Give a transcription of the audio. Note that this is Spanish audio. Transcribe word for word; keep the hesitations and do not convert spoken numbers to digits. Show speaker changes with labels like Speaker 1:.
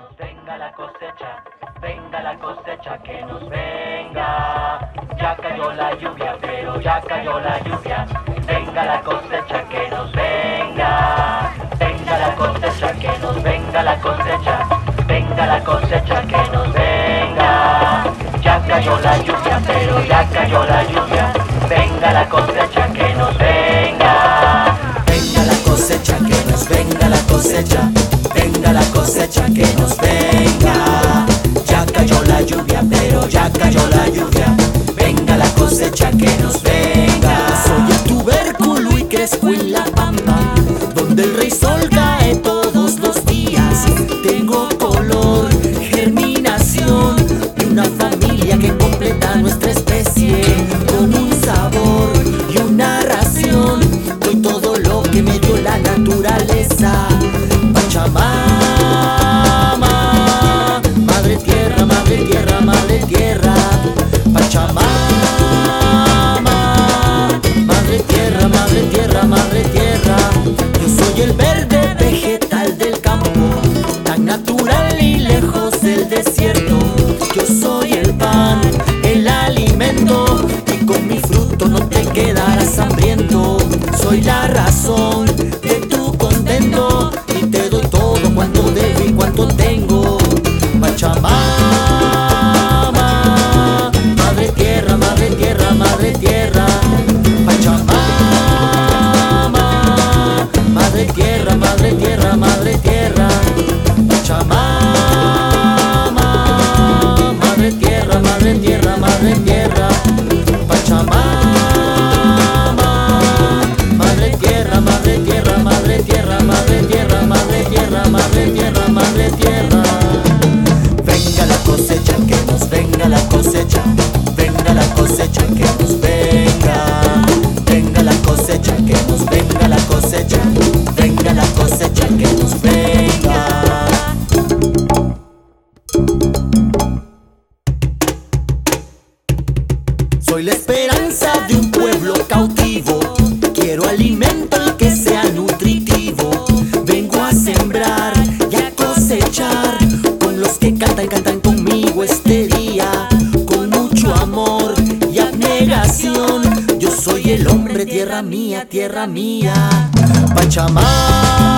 Speaker 1: nos venga la cosecha, venga la cosecha, que nos venga. Ya cayó la lluvia, pero ya cayó la lluvia. Venga la cosecha, que nos venga. Venga la cosecha, que nos venga la cosecha. Venga la cosecha, que nos venga. Ya cayó la lluvia, pero ya cayó la lluvia. Venga la cosecha, que nos venga. Venga la cosecha, que nos venga la cosecha. Venga la cosecha, que nos venga. Ya cayó la lluvia, pero ya cayó la lluvia. Venga la cosecha, que nos venga.
Speaker 2: Soy el tubérculo y crezco en la pampa, donde el rey sol cae todos los días. Tengo color, germinación y una familia que completa nuestra especie. Con un sabor y una ración, doy todo lo que me dio la naturaleza. Pachamama, madre tierra, madre tierra, madre tierra. Pachamama, madre tierra, madre tierra, madre tierra. Yo soy el verde vegetal del campo, tan natural y lejos del desierto. Yo soy el pan, el alimento, y con mi fruto no te quedarás hambriento. Soy la razón de tu contento, y te doy todo cuanto debo y cuanto tengo. Pachamama, madre tierra, madre tierra, madre tierra. Pachamama, madre tierra, madre tierra, madre tierra. Pachamama, madre tierra, madre tierra, madre tierra. Pachamama, madre tierra, madre tierra, madre tierra, madre tierra, madre tierra, madre tierra, madre tierra.
Speaker 1: Venga la cosecha, que nos venga la cosecha. Venga la cosecha, que nos venga. Venga la cosecha, que nos venga la cosecha. Venga la cosecha, que nos venga.
Speaker 2: Soy la esperanza de un pueblo cautivo. Quiero alimento y que sea nutritivo. Vengo a sembrar y a cosechar con los que cantan, cantan conmigo este día. Con mucho amor y abnegación. Yo soy el hombre, tierra mía, tierra mía. Pachamama.